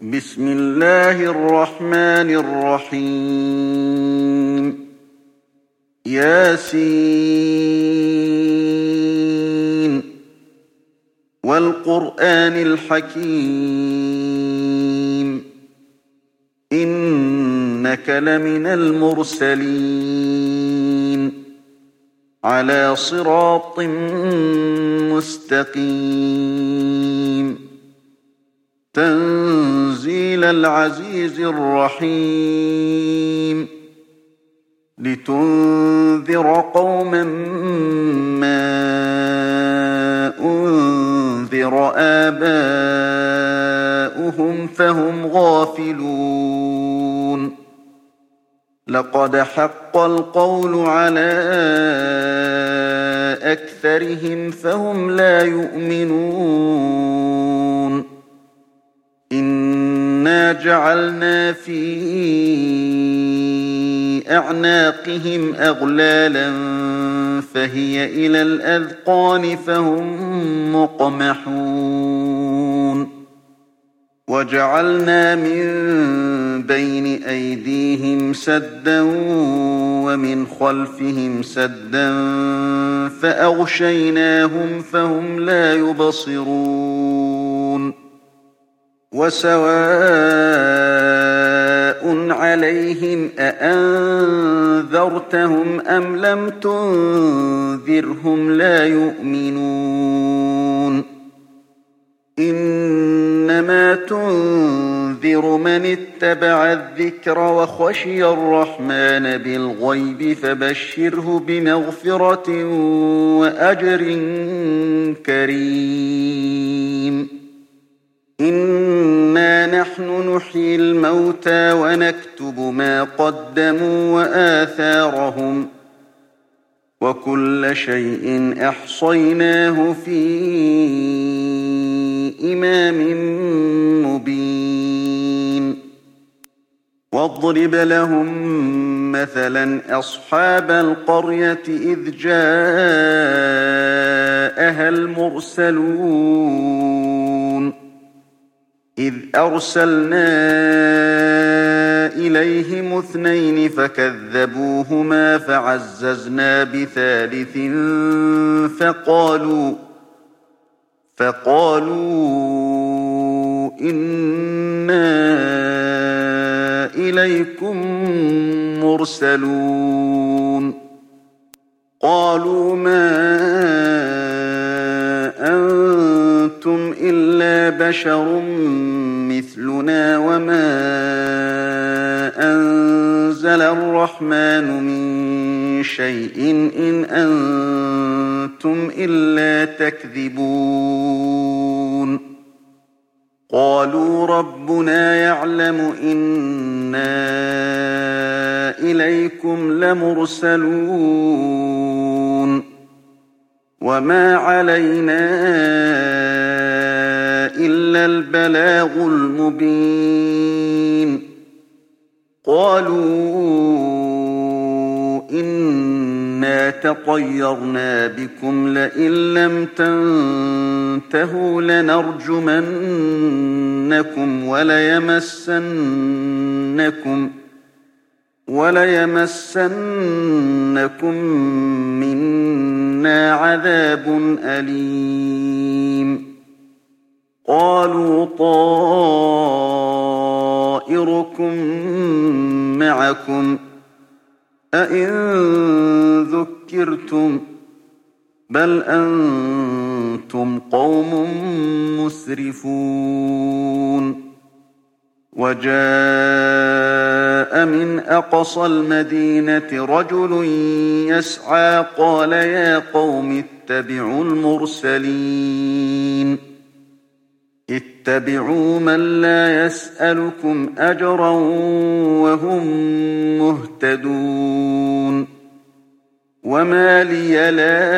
بسم الله الرحمن الرحيم ياسين والقرآن الحكيم إنك لمن المرسلين على صراط مستقيم تنزيل العزيز الرحيم لتنذر قوما ما أنذر آباؤهم فهم غافلون لقد حق القول على أكثرهم فهم لا يؤمنون إنا جعلنا في أعناقهم أغلالا فهي إلى الأذقان فهم مقمحون وجعلنا من بين أيديهم سدا ومن خلفهم سدا فأغشيناهم فهم لا يبصرون وسواء عليهم أأنذرتهم أم لم تنذرهم لا يؤمنون إنما تنذر من اتبع الذكر وخشي الرحمن بالغيب فبشره بمغفرة وأجر كريم إنا نحن نحيي الموتى ونكتب ما قدموا وآثارهم وكل شيء أحصيناه في إمام مبين واضرب لهم مثلا أصحاب القرية إذ جاءها المرسلون إذ أرسلنا إليهم اثنين فكذبوهما فعززنا بثالث فقالوا إنا إليكم مرسلون قالوا ما أنتم إلا بشر مثلنا وما أنزل الرحمن من شيء إن أنتم إلا تكذبون قالوا ربنا يعلم إنا إليكم لمرسلون وما علينا إلا البلاغ المبين قالوا إنا تطيرنا بكم لئن لم تنتهوا لنرجمنكم وليمسنكم منا عذاب أليم قالوا طائركم معكم أئن ذكرتم بل أنتم قوم مسرفون وجاء من أقصى المدينة رجل يسعى قال يا قوم اتبعوا المرسلين اتبعوا من لا يسألكم أجرا وهم مهتدون وما لي لا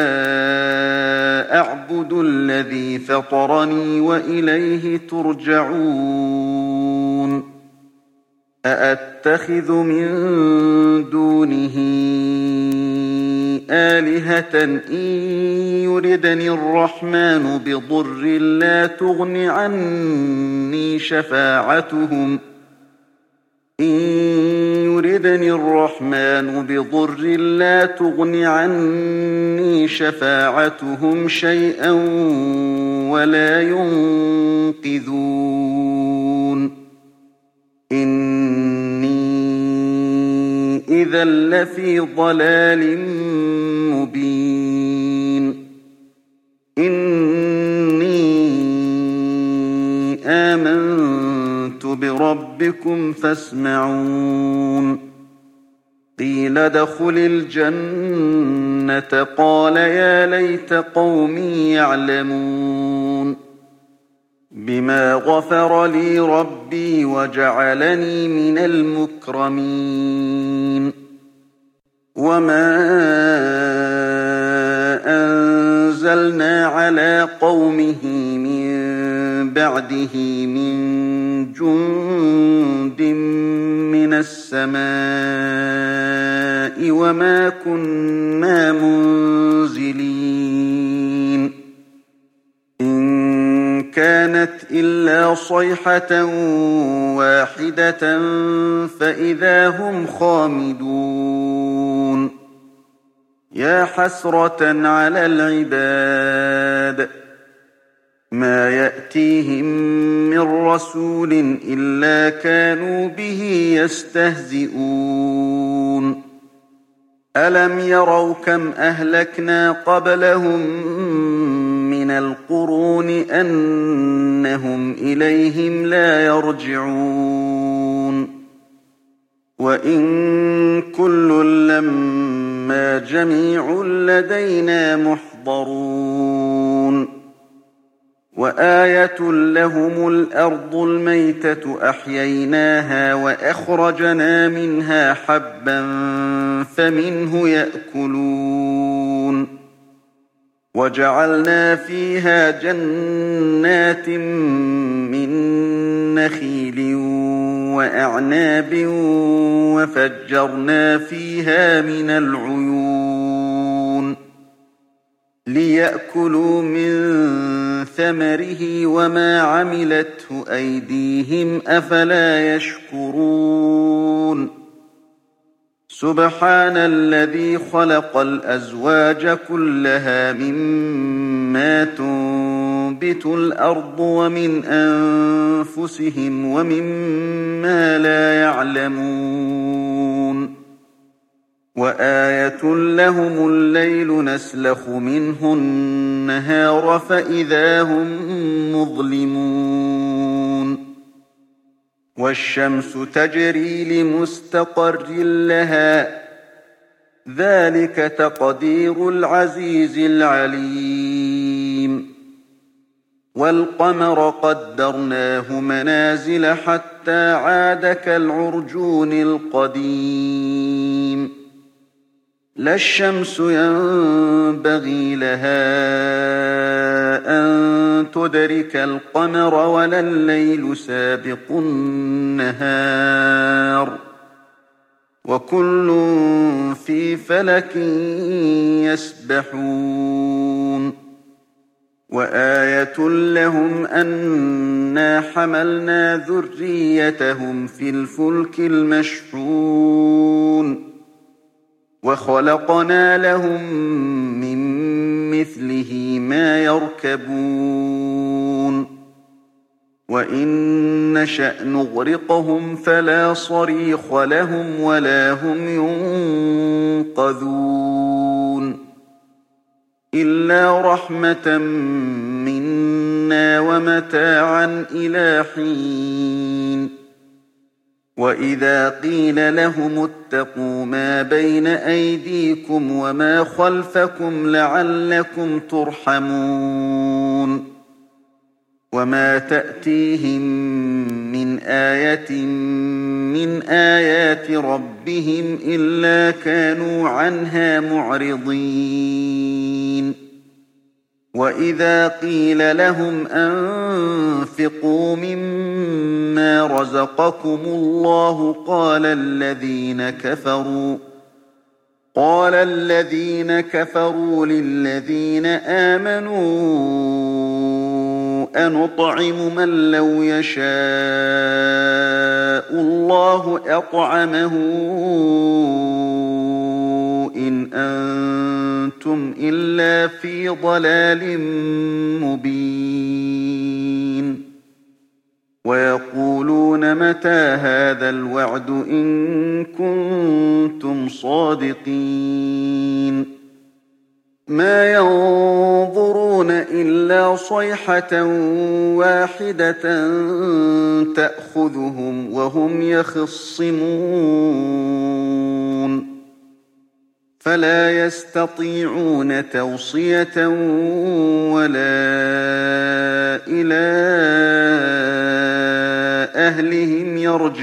أعبد الذي فطرني وإليه ترجعون أأتخذ من دونه آلهة إن يردني الرحمن بضر لا تغن عني شفاعتهم شيئا ولا ينقذون إني إذا لفي ضلال مبين إني آمنت بربكم فاسمعون قيل ادخل الجنة قال يا ليت قومي يعلمون بما غفر لي ربي وجعلني من المكرمين وما أنزلنا على قومه من بعده من جند من السماء وما كنا منزلين إن كانت إلا صيحة واحدة فإذا هم خامدون يا حسرة على العباد ما يأتيهم من رسول إلا كانوا به يستهزئون ألم يروا كم أهلكنا قبلهم من القرون أنهم إليهم لا يرجعون وإن كل لما جميع لدينا محضرون وآية لهم الأرض الميتة أحييناها وأخرجنا منها حبا فمنه يأكلون وجعلنا فيها جنات من نخيل وأعناب وفجرنا فيها من العيون ليأكلوا من ثمره وما عملته أيديهم أفلا يشكرون سبحان الذي خلق الأزواج كلها مما تنبت الأرض ومن أنفسهم ومما لا يعلمون وآية لهم الليل نسلخ منه النهار فإذا هم مظلمون والشمس تجري لمستقر لها ذلك تقدير العزيز العليم والقمر قدرناه منازل حتى عاد كالعرجون القديم لا الشمس ينبغي لها أن تدرك القمر ولا الليل سابق النهار وكل في فلك يسبحون وآية لهم أنا حملنا ذريتهم في الفلك المشحون وخلقنا لهم من مثله ما يركبون وإن نشأ نغرقهم فلا صريخ لهم ولا هم ينقذون إلا رحمة منا ومتاعا إلى حين وإذا قيل لهم اتقوا ما بين أيديكم وما خلفكم لعلكم ترحمون وما تأتيهم من آية من آيات ربهم إلا كانوا عنها معرضين وإذا قيل لهم أنفقوا مما رزقكم الله قال الذين كفروا للذين آمنوا أنطعم من لو يشاء الله أطعمه إن أنتم إلا في ضلال مبين ويقولون متى هذا الوعد إن كنتم صادقين ما ينظرون إلا صيحة واحدة تأخذهم وهم يخصمون فلا يستطيعون توصية ولا إلى أهلهم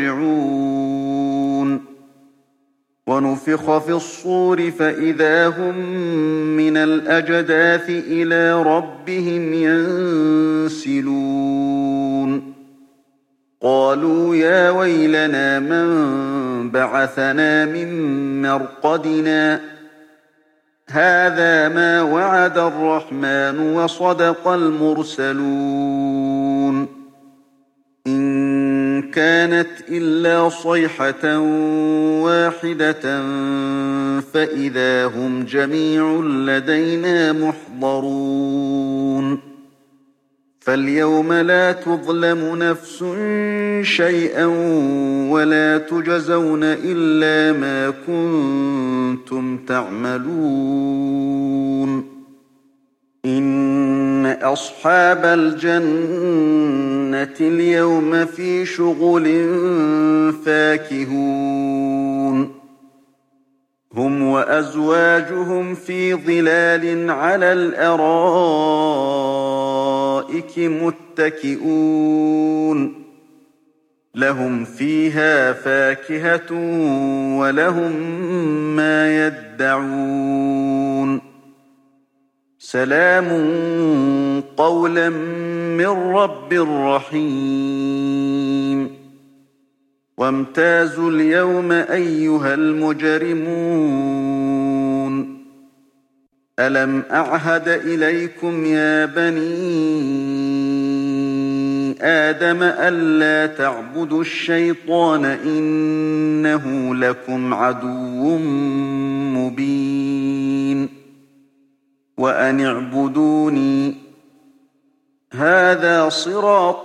يرجعون ونفخ في الصور فإذا هم من الأجداث إلى ربهم ينسلون قالوا يا ويلنا من بعثنا من مرقدنا هذا ما وعد الرحمن وصدق المرسلون إن كانت إلا صيحة واحدة فإذا هم جميع لدينا محضرون فاليوم لا تظلم نفس شيئا ولا تجزون إلا ما كنتم تعملون إن أصحاب الجنة اليوم في شغل فاكهون هم وأزواجهم في ظلال على الأرائك متكئون لهم فيها فاكهة ولهم ما يدعون سلام قولا من رب رحيم وامتازوا اليوم أيها المجرمون ألم أعهد إليكم يا بني آدم ألا تعبدوا الشيطان إنه لكم عدو مبين وأن اعبدوني هذا صراط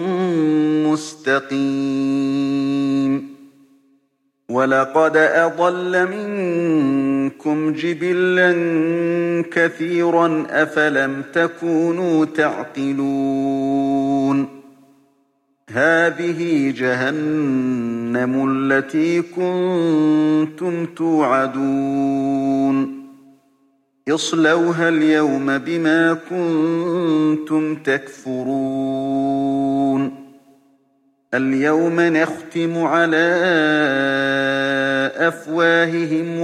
مستقيم ولقد أضل منكم جبلا كثيرا أفلم تكونوا تعقلون هذه جهنم التي كنتم توعدون اصلوها اليوم بما كنتم تكفرون اليوم نختم على أفواههم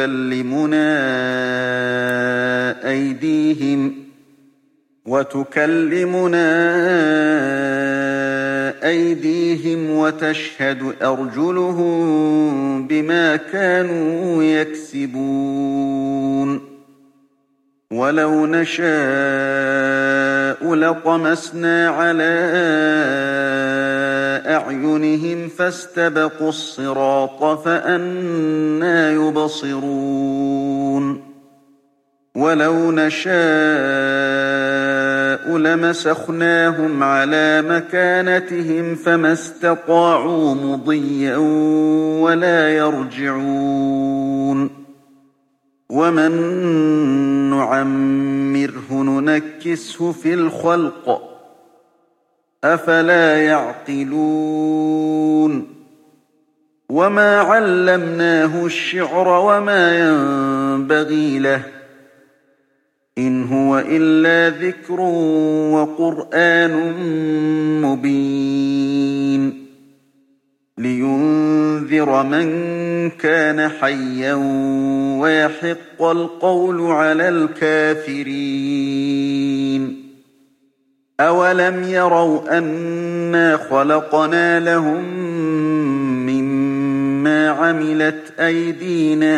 وتكلمنا أيديهم وتشهد أرجلهم بما كانوا يكسبون ولو نشاء لطمسنا على أعينهم فاستبقوا الصراط فأنى يبصرون ولو نشاء لمسخناهم على مكانتهم فما استطاعوا مضيا ولا يرجعون ومن نعمره ننكسه في الخلق أفلا يعقلون وما علمناه الشعر وما ينبغي له إن هو إلا ذكر وقرآن مبين لينذر من كان حيا ويحق القول على الكافرين أولم يروا أنا خلقنا لهم مما عملت أيدينا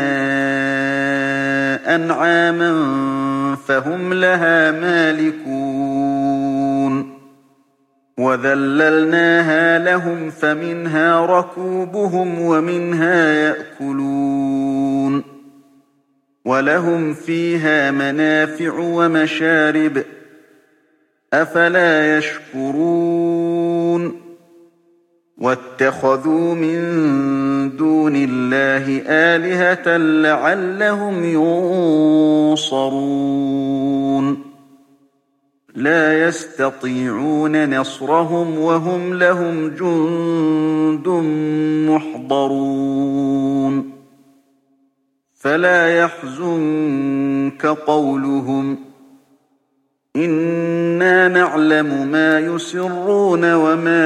أنعاما فهم لها مالكون وذللناها لهم فمنها ركوبهم ومنها يأكلون ولهم فيها منافع ومشارب أفلا يشكرون واتخذوا من دون الله آلهة لعلهم ينصرون لا يستطيعون نصرهم وهم لهم جند محضرون فلا يحزنك قولهم إنا نعلم ما يسرون وما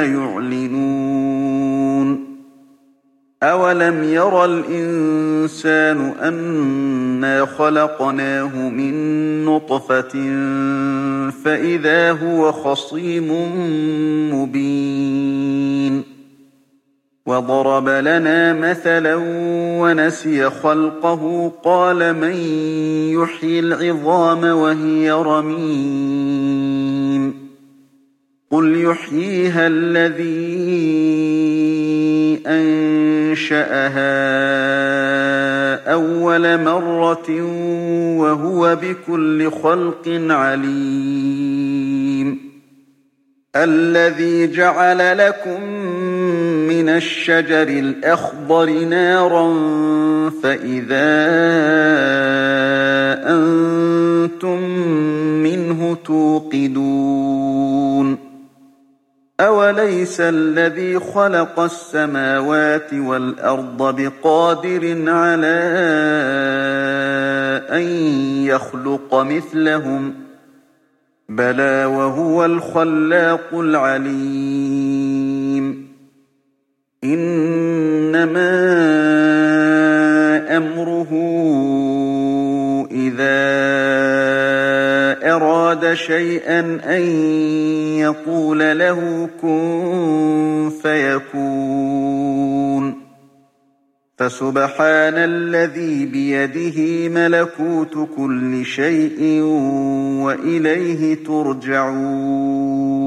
يعلنون أولم ير الإنسان أنا خلقناه من نطفة فإذا هو خصيم مبين وضرب لنا مثلا ونسي خلقه قال من يحيي العظام وهي رميم قل يحييها الذي أنشأها أول مرة وهو بكل خلق عليم الذي جعل لكم من الشجر الأخضر نارا فإذا أنتم منه توقدون أوليس الذي خلق السماوات والأرض بقادر على أن يخلق مثلهم بلى وهو الخلاق العليم إنما أمره إذا أراد شيئا أن يقول له كن فيكون فسبحان الذي بيده ملكوت كل شيء وإليه ترجعون